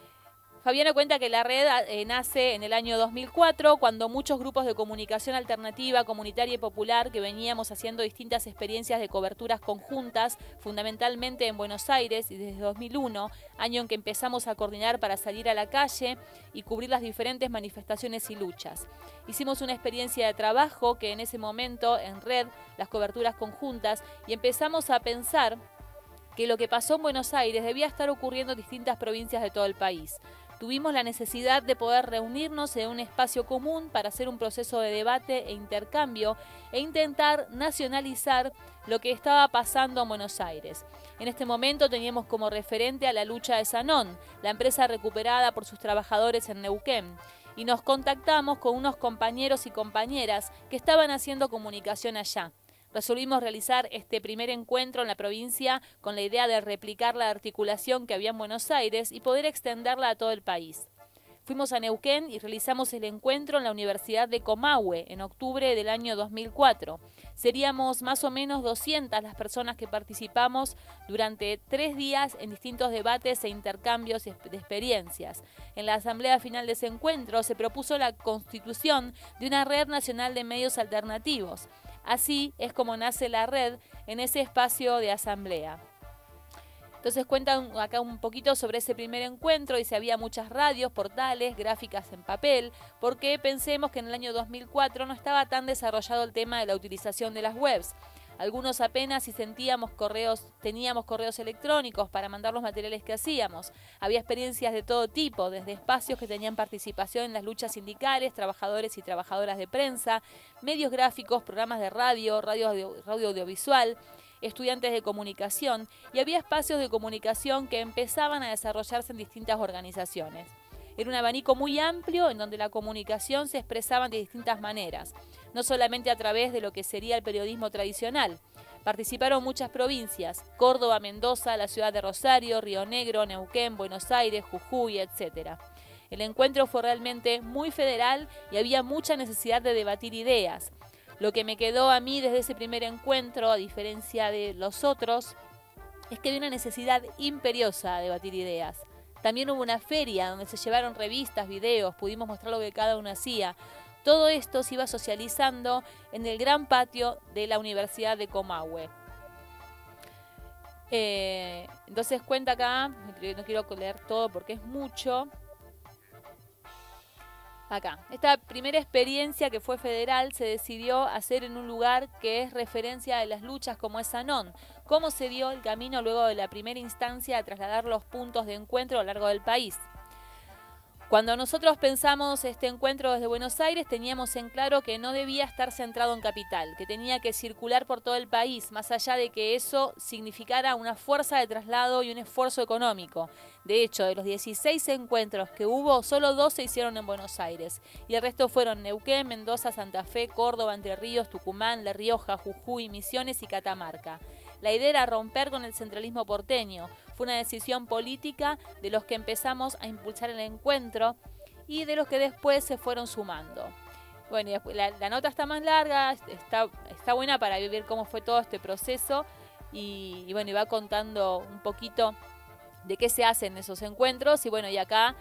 S6: Fabiana cuenta que la red nace en el año 2004, cuando muchos grupos de comunicación alternativa, comunitaria y popular que veníamos haciendo distintas experiencias de coberturas conjuntas, fundamentalmente en Buenos Aires, y desde 2001, año en que empezamos a coordinar para salir a la calle y cubrir las diferentes manifestaciones y luchas. Hicimos una experiencia de trabajo que en ese momento, en red, las coberturas conjuntas, y empezamos a pensar que lo que pasó en Buenos Aires debía estar ocurriendo en distintas provincias de todo el país. Tuvimos la necesidad de poder reunirnos en un espacio común para hacer un proceso de debate e intercambio e intentar nacionalizar lo que estaba pasando en Buenos Aires. En este momento teníamos como referente a la lucha de Sanon, la empresa recuperada por sus trabajadores en Neuquén, y nos contactamos con unos compañeros y compañeras que estaban haciendo comunicación allá. Resolvimos realizar este primer encuentro en la provincia con la idea de replicar la articulación que había en Buenos Aires y poder extenderla a todo el país. Fuimos a Neuquén y realizamos el encuentro en la Universidad de Comahue en octubre del año 2004. Seríamos más o menos 200 las personas que participamos durante 3 días en distintos debates e intercambios de experiencias. En la asamblea final de ese encuentro se propuso la constitución de una red nacional de medios alternativos. Así es como nace la red en ese espacio de asamblea. Entonces cuentan acá un poquito sobre ese primer encuentro. Dice, había muchas radios, portales, gráficas en papel, porque pensemos que en el año 2004 no estaba tan desarrollado el tema de la utilización de las webs. Algunos apenas si teníamos correos electrónicos para mandar los materiales que hacíamos. Había experiencias de todo tipo, desde espacios que tenían participación en las luchas sindicales, trabajadores y trabajadoras de prensa, medios gráficos, programas de radio audiovisual, estudiantes de comunicación, y había espacios de comunicación que empezaban a desarrollarse en distintas organizaciones. Era un abanico muy amplio en donde la comunicación se expresaba de distintas maneras, no solamente a través de lo que sería el periodismo tradicional. Participaron muchas provincias: Córdoba, Mendoza, la ciudad de Rosario, Río Negro, Neuquén, Buenos Aires, Jujuy, etc. El encuentro fue realmente muy federal y había mucha necesidad de debatir ideas. Lo que me quedó a mí desde ese primer encuentro, a diferencia de los otros, es que había una necesidad imperiosa de debatir ideas. También hubo una feria donde se llevaron revistas, videos, pudimos mostrar lo que cada uno hacía. Todo esto se iba socializando en el gran patio de la Universidad de Comahue. Entonces cuenta acá, no quiero leer todo porque es mucho. Acá, esta primera experiencia que fue federal se decidió hacer en un lugar que es referencia de las luchas como es Sanón. ¿Cómo se dio el camino luego de la primera instancia a trasladar los puntos de encuentro a lo largo del país? Cuando nosotros pensamos este encuentro desde Buenos Aires, teníamos en claro que no debía estar centrado en capital, que tenía que circular por todo el país, más allá de que eso significara una fuerza de traslado y un esfuerzo económico. De hecho, de los 16 encuentros que hubo, solo 2 se hicieron en Buenos Aires, y el resto fueron Neuquén, Mendoza, Santa Fe, Córdoba, Entre Ríos, Tucumán, La Rioja, Jujuy, Misiones y Catamarca. La idea era romper con el centralismo porteño. Fue una decisión política de los que empezamos a impulsar el encuentro y de los que después se fueron sumando. Bueno, y después, la nota está más larga, está buena para vivir cómo fue todo este proceso y bueno, y va contando un poquito de qué se hace en esos encuentros. Y bueno, y acá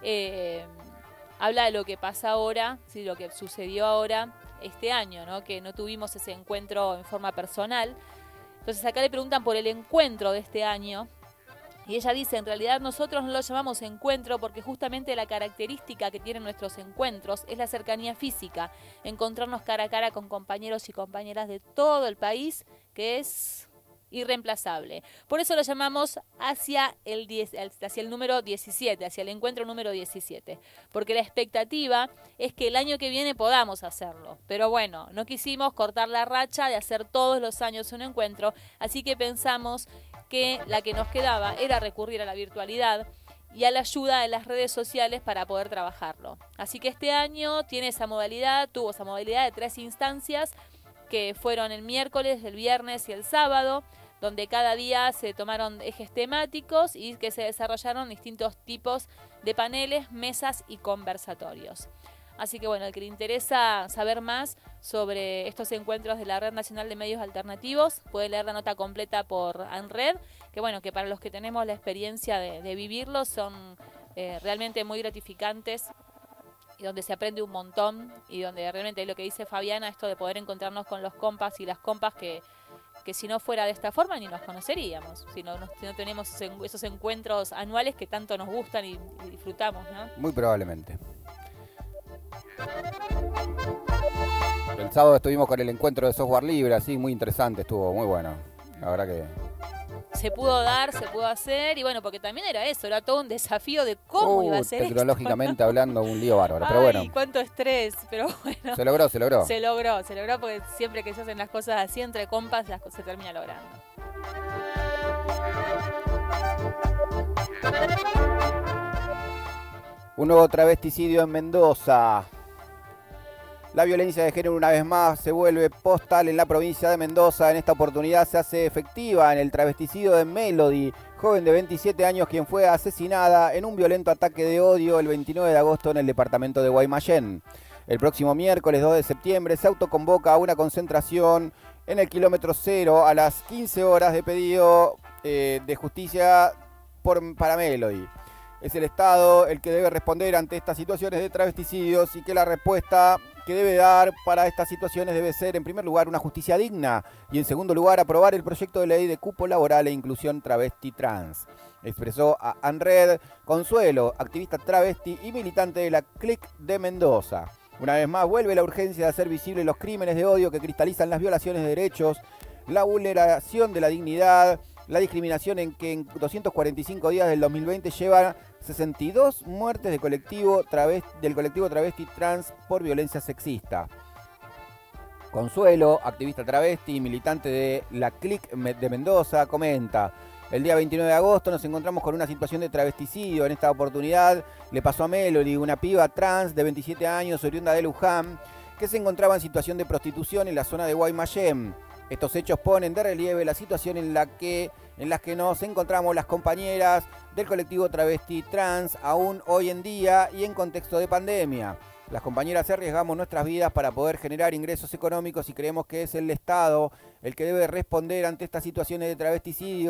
S6: habla de lo que pasa ahora, ¿sí? Lo que sucedió ahora este año, ¿no? Que no tuvimos ese encuentro en forma personal. Entonces acá le preguntan por el encuentro de este año y ella dice, en realidad nosotros no lo llamamos encuentro porque justamente la característica que tienen nuestros encuentros es la cercanía física, encontrarnos cara a cara con compañeros y compañeras de todo el país, que es irreemplazable. Por eso lo llamamos hacia el número 17, hacia el encuentro número 17, porque la expectativa es que el año que viene podamos hacerlo, pero bueno, no quisimos cortar la racha de hacer todos los años un encuentro, así que pensamos que la que nos quedaba era recurrir a la virtualidad y a la ayuda de las redes sociales para poder trabajarlo. Así que este año tuvo esa modalidad de 3 instancias, que fueron el miércoles, el viernes y el sábado, donde cada día se tomaron ejes temáticos y que se desarrollaron distintos tipos de paneles, mesas y conversatorios. Así que bueno, el que le interesa saber más sobre estos encuentros de la Red Nacional de Medios Alternativos, puede leer la nota completa por ANRED, que bueno, que para los que tenemos la experiencia de vivirlos son realmente muy gratificantes, y donde se aprende un montón y donde realmente lo que dice Fabiana, esto de poder encontrarnos con los compas y las compas que si no fuera de esta forma ni nos conoceríamos, si no tenemos esos encuentros anuales que tanto nos gustan y disfrutamos, ¿no?
S5: Muy probablemente. El sábado estuvimos con el encuentro de software libre, así, muy interesante, estuvo muy bueno. La verdad que
S6: se pudo dar, se pudo hacer, y bueno, porque también era eso, era todo un desafío de cómo iba a ser
S5: tecnológicamente
S6: esto, ¿no?
S5: hablando, un lío bárbaro, pero
S6: Ay,
S5: bueno.
S6: Cuánto estrés, pero bueno.
S5: Se logró.
S6: Se logró porque siempre que se hacen las cosas así entre compas, las cosas se termina logrando.
S5: Un nuevo travesticidio en Mendoza. La violencia de género una vez más se vuelve postal en la provincia de Mendoza. En esta oportunidad se hace efectiva en el travesticidio de Melody, joven de 27 años quien fue asesinada en un violento ataque de odio el 29 de agosto en el departamento de Guaymallén. El próximo miércoles 2 de septiembre se autoconvoca a una concentración en el kilómetro 0 a las 15 horas de pedido de justicia para Melody. Es el Estado el que debe responder ante estas situaciones de travesticidios y que la respuesta que debe dar para estas situaciones debe ser, en primer lugar, una justicia digna y, en segundo lugar, aprobar el proyecto de ley de cupo laboral e inclusión travesti trans. Expresó a ANRED Consuelo, activista travesti y militante de la CLIC de Mendoza. Una vez más, vuelve la urgencia de hacer visibles los crímenes de odio que cristalizan las violaciones de derechos, la vulneración de la dignidad, la discriminación en que en 245 días del 2020 llevan 62 muertes del colectivo travesti trans por violencia sexista. Consuelo, activista travesti y militante de la CLIC de Mendoza, comenta: el día 29 de agosto nos encontramos con una situación de travesticidio. En esta oportunidad le pasó a Melody, una piba trans de 27 años, oriunda de Luján, que se encontraba en situación de prostitución en la zona de Guaymallén. Estos hechos ponen de relieve la situación en las que nos encontramos las compañeras del colectivo travesti trans aún hoy en día y en contexto de pandemia. Las compañeras arriesgamos nuestras vidas para poder generar ingresos económicos y creemos que es el Estado el que debe responder ante estas situaciones de travesticidios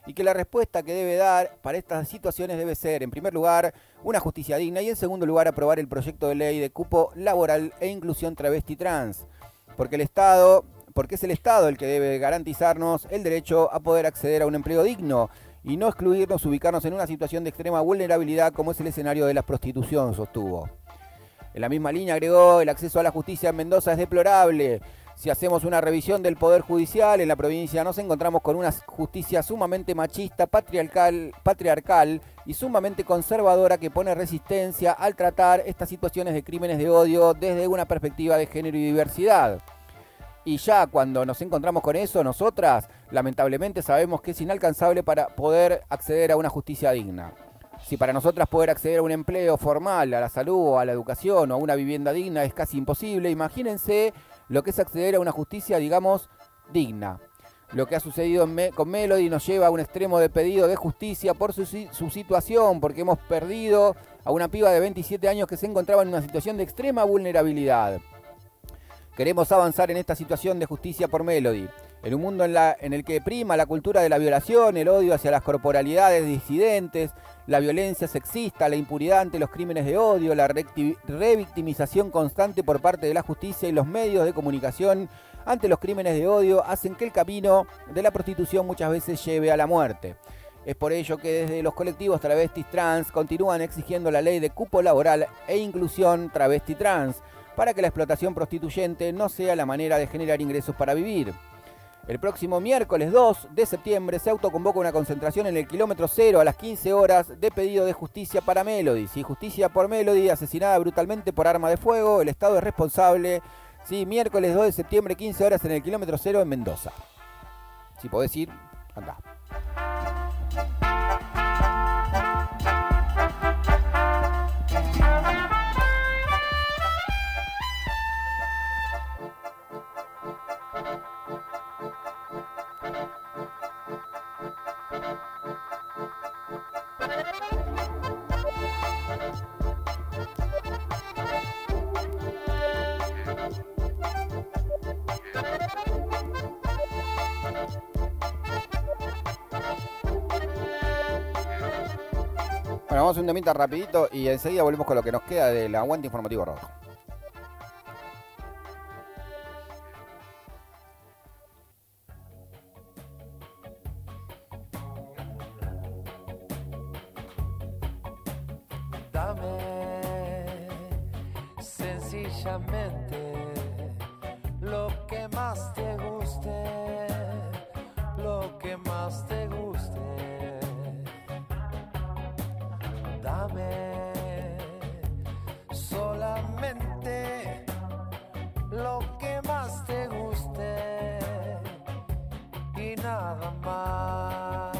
S5: y que la respuesta que debe dar para estas situaciones debe ser, en primer lugar, una justicia digna y en segundo lugar, aprobar el proyecto de ley de cupo laboral e inclusión travesti trans, porque es el Estado el que debe garantizarnos el derecho a poder acceder a un empleo digno y no excluirnos, ubicarnos en una situación de extrema vulnerabilidad como es el escenario de la prostitución, sostuvo. En la misma línea agregó, el acceso a la justicia en Mendoza es deplorable. Si hacemos una revisión del Poder Judicial en la provincia nos encontramos con una justicia sumamente machista, patriarcal y sumamente conservadora que pone resistencia al tratar estas situaciones de crímenes de odio desde una perspectiva de género y diversidad. Y ya cuando nos encontramos con eso, nosotras lamentablemente sabemos que es inalcanzable para poder acceder a una justicia digna. Si para nosotras poder acceder a un empleo formal, a la salud, a la educación o a una vivienda digna es casi imposible, imagínense lo que es acceder a una justicia, digamos, digna. Lo que ha sucedido con Melody nos lleva a un extremo de pedido de justicia por su situación, porque hemos perdido a una piba de 27 años que se encontraba en una situación de extrema vulnerabilidad. Queremos avanzar en esta situación de justicia por Melody, en un mundo en el que prima la cultura de la violación, el odio hacia las corporalidades disidentes, la violencia sexista, la impunidad ante los crímenes de odio, la revictimización constante por parte de la justicia y los medios de comunicación ante los crímenes de odio hacen que el camino de la prostitución muchas veces lleve a la muerte. Es por ello que desde los colectivos travestis trans continúan exigiendo la ley de cupo laboral e inclusión travesti trans para que la explotación prostituyente no sea la manera de generar ingresos para vivir. El próximo miércoles 2 de septiembre se autoconvoca una concentración en el kilómetro 0 a las 15 horas de pedido de justicia para Melody. Sí, justicia por Melody, asesinada brutalmente por arma de fuego. El Estado es responsable. Sí, miércoles 2 de septiembre, 15 horas en el kilómetro 0 en Mendoza. Si podés ir, andá. Bueno, vamos a un temita rapidito y enseguida volvemos con lo que nos queda del aguante informativo rojo.
S4: Dame sencillamente lo que más te guste, lo que más te guste. Dame solamente lo que más te guste y nada más.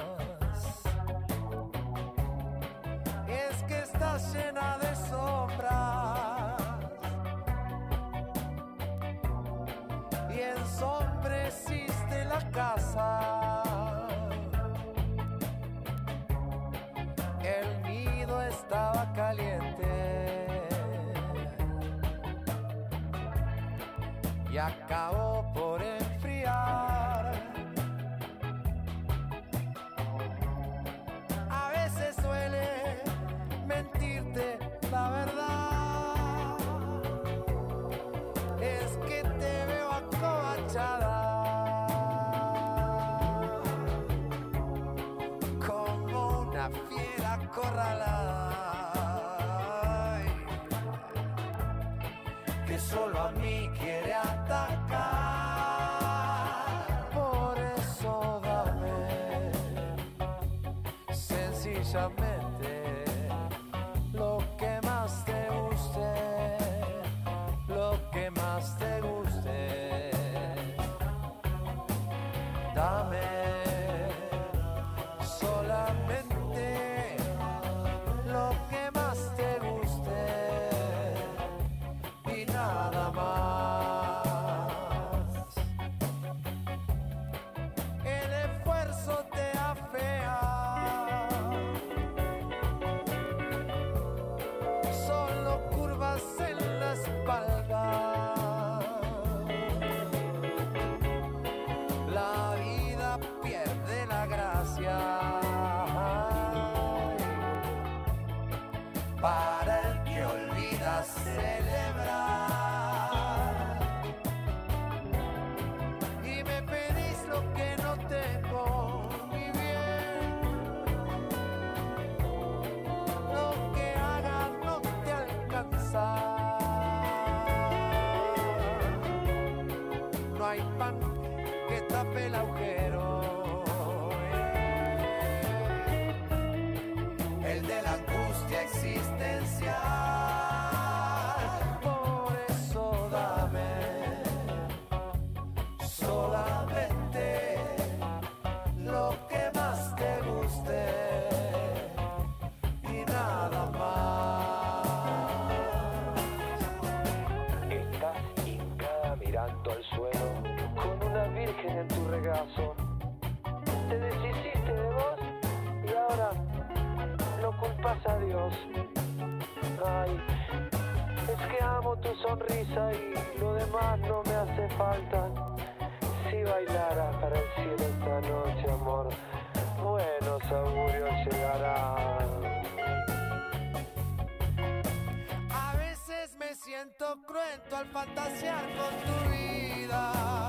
S4: Es que estás llena de sombras y ensombreciste la casa. El nido estaba caliente y acabó por enfriar. A veces suele mentirte la verdad, es que te veo acobachada como una fiera acorralada, ay, que solo a mí quiere atacar. Por eso dame sencillamente lo que más te guste, lo que más te guste. Dame solamente lo que más te guste y nada más. El esfuerzo te afea para el que olvida celebrar. Y me pedís lo que no tengo, mi bien. Lo que hagas no te alcanza. No hay pan que tape el agujero. El de la angustia existencial. Por eso dame solamente lo que más te guste y nada más.
S11: Estás hincada mirando al suelo con una virgen en tu regazo. Te deshiciste de vos y ahora no culpas a Dios. Ay, es que amo tu sonrisa y lo demás no me hace falta. Si bailaras para el cielo esta noche, amor, buenos augurios llegarán.
S4: A veces me siento cruento al fantasear con tu vida.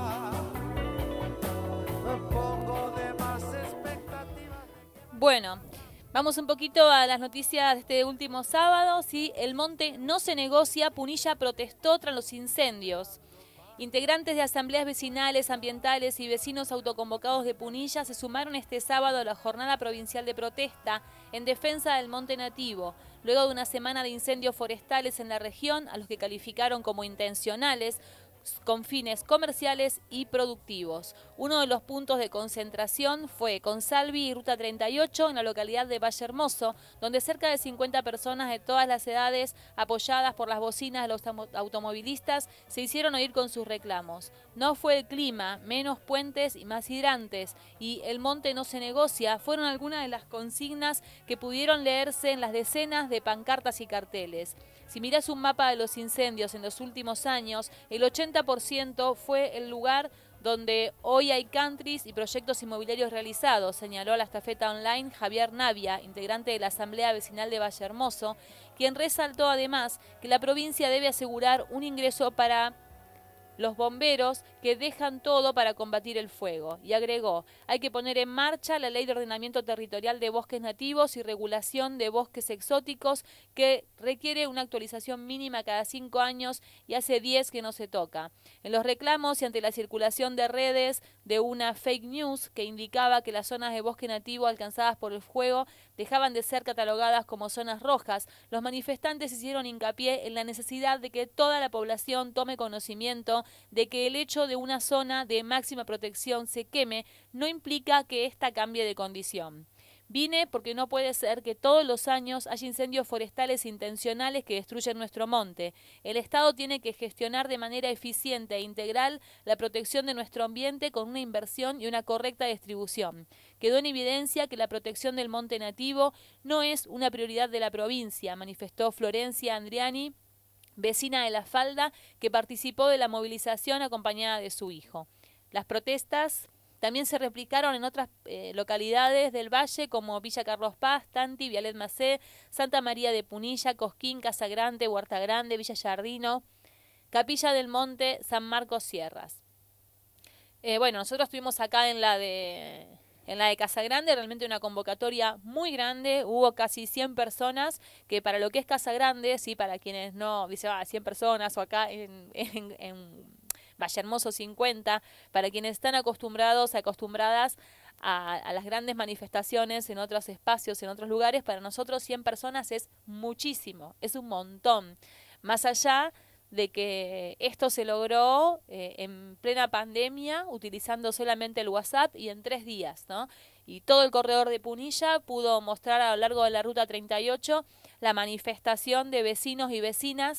S4: Me pongo de más expectativas.
S6: Bueno, vamos un poquito a las noticias de este último sábado. ¿Sí? El monte no se negocia. Punilla protestó tras los incendios. Integrantes de asambleas vecinales, ambientales y vecinos autoconvocados de Punilla se sumaron este sábado a la jornada provincial de protesta en defensa del monte nativo, luego de una semana de incendios forestales en la región, a los que calificaron como intencionales, con fines comerciales y productivos. Uno de los puntos de concentración fue Consalvi y Ruta 38 en la localidad de Valle Hermoso, donde cerca de 50 personas de todas las edades, apoyadas por las bocinas de los automovilistas, se hicieron oír con sus reclamos. No fue el clima, menos puentes y más hidrantes, y el monte no se negocia, fueron algunas de las consignas que pudieron leerse en las decenas de pancartas y carteles. Si miras un mapa de los incendios en los últimos años, el 80% fue el lugar donde hoy hay countries y proyectos inmobiliarios realizados, señaló a la estafeta online Javier Navia, integrante de la Asamblea Vecinal de Valle Hermoso, quien resaltó además que la provincia debe asegurar un ingreso para los bomberos que dejan todo para combatir el fuego. Y agregó, hay que poner en marcha la Ley de Ordenamiento Territorial de Bosques Nativos y Regulación de Bosques Exóticos, que requiere una actualización mínima cada 5 años y hace 10 que no se toca. En los reclamos y ante la circulación de redes de una fake news que indicaba que las zonas de bosque nativo alcanzadas por el fuego dejaban de ser catalogadas como zonas rojas, los manifestantes hicieron hincapié en la necesidad de que toda la población tome conocimiento de que el hecho de una zona de máxima protección se queme no implica que ésta cambie de condición. Vine porque no puede ser que todos los años haya incendios forestales intencionales que destruyen nuestro monte. El Estado tiene que gestionar de manera eficiente e integral la protección de nuestro ambiente con una inversión y una correcta distribución. Quedó en evidencia que la protección del monte nativo no es una prioridad de la provincia, manifestó Florencia Andriani, vecina de La Falda, que participó de la movilización acompañada de su hijo. Las protestas también se replicaron en otras localidades del valle como Villa Carlos Paz, Tanti, Vialet Macé, Santa María de Punilla, Cosquín, Casa Grande, Huerta Grande, Villa Yardino, Capilla del Monte, San Marcos, Sierras. Bueno, nosotros estuvimos acá en la de Casa Grande, realmente una convocatoria muy grande, hubo casi 100 personas, que para lo que es Casa Grande, sí, para quienes no dicen 100 personas o acá en Valle Hermoso 50, para quienes están acostumbradas a las grandes manifestaciones en otros espacios, en otros lugares, para nosotros 100 personas es muchísimo, es un montón. Más allá de que esto se logró en plena pandemia, utilizando solamente el WhatsApp y en 3 días, ¿no? Y todo el corredor de Punilla pudo mostrar a lo largo de la Ruta 38 la manifestación de vecinos y vecinas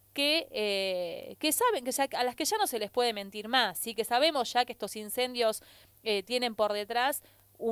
S6: que saben, a las que ya no se les puede mentir más, ¿sí? Que sabemos ya que estos incendios tienen por detrás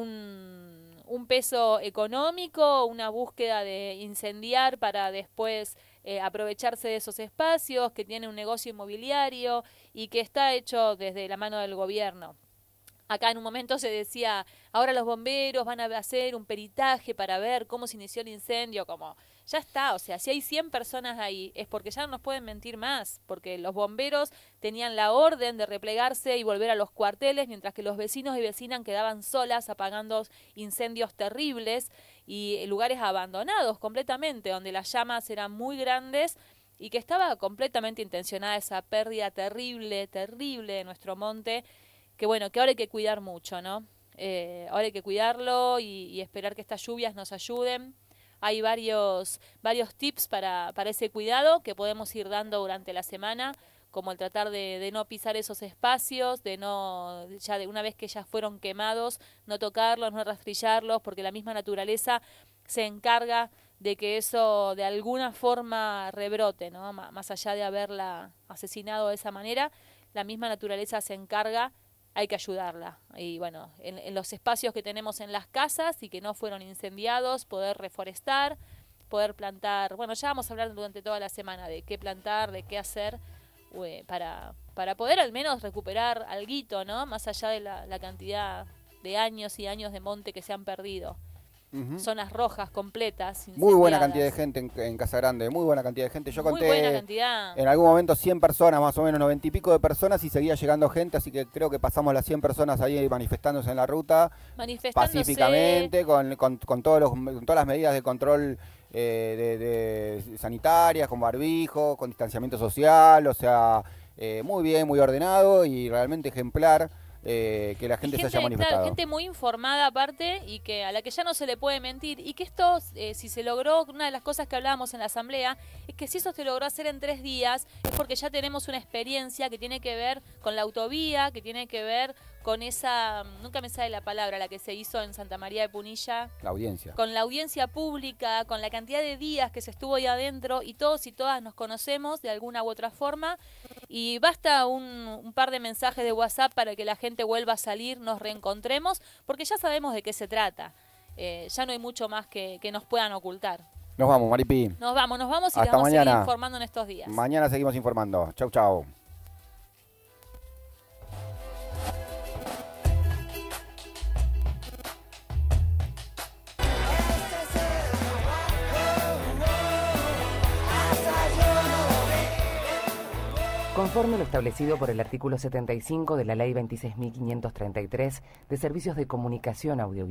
S6: un peso económico, una búsqueda de incendiar para después aprovecharse de esos espacios, que tiene un negocio inmobiliario y que está hecho desde la mano del gobierno. Acá en un momento se decía, ahora los bomberos van a hacer un peritaje para ver cómo se inició el incendio, como ya está, o sea, si hay 100 personas ahí es porque ya no nos pueden mentir más, porque los bomberos tenían la orden de replegarse y volver a los cuarteles, mientras que los vecinos y vecinas quedaban solas apagando incendios terribles y lugares abandonados completamente, donde las llamas eran muy grandes y que estaba completamente intencionada esa pérdida terrible de nuestro monte, que bueno, que ahora hay que cuidar mucho, ¿no? Ahora hay que cuidarlo y esperar que estas lluvias nos ayuden. Hay varios tips para ese cuidado que podemos ir dando durante la semana, como el tratar de no pisar esos espacios, de una vez que ya fueron quemados, no tocarlos, no rastrillarlos, porque la misma naturaleza se encarga de que eso de alguna forma rebrote, ¿no? Más allá de haberla asesinado de esa manera, la misma naturaleza se encarga. Hay que ayudarla. Y bueno, en los espacios que tenemos en las casas y que no fueron incendiados, poder reforestar, poder plantar. Bueno, ya vamos a hablar durante toda la semana de qué plantar, de qué hacer para poder al menos recuperar alguito, ¿no? Más allá de la cantidad de años y años de monte que se han perdido. Zonas rojas completas.
S5: Muy buena cantidad de gente en Casa Grande, muy buena cantidad de gente. Yo conté
S6: buena cantidad.
S5: En algún momento 100 personas, más o menos 90 y pico de personas, y seguía llegando gente, así que creo que pasamos las 100 personas ahí manifestándose en la ruta, pacíficamente, con todas las medidas de control de sanitarias, con barbijo, con distanciamiento social, o sea, muy bien, muy ordenado y realmente ejemplar. Que la gente se haya manifestado.
S6: Claro, gente muy informada aparte y que a la que ya no se le puede mentir y que esto, si se logró, una de las cosas que hablábamos en la asamblea es que si eso se logró hacer en 3 días es porque ya tenemos una experiencia que tiene que ver con la autovía, que tiene que ver con esa, nunca me sale la palabra, la que se hizo en Santa María de Punilla.
S5: La audiencia.
S6: Con la audiencia pública, con la cantidad de días que se estuvo ahí adentro y todos y todas nos conocemos de alguna u otra forma y basta un par de mensajes de WhatsApp para que la gente vuelva a salir, nos reencontremos, porque ya sabemos de qué se trata. Ya no hay mucho más que nos puedan ocultar.
S5: Nos vamos, Maripi.
S6: Nos vamos y
S5: hasta
S6: te vamos
S5: mañana.
S6: a seguir informando en estos días.
S5: Mañana seguimos informando. Chau, chau.
S12: Conforme lo establecido por el artículo 75 de la Ley 26.533 de Servicios de Comunicación Audiovisual.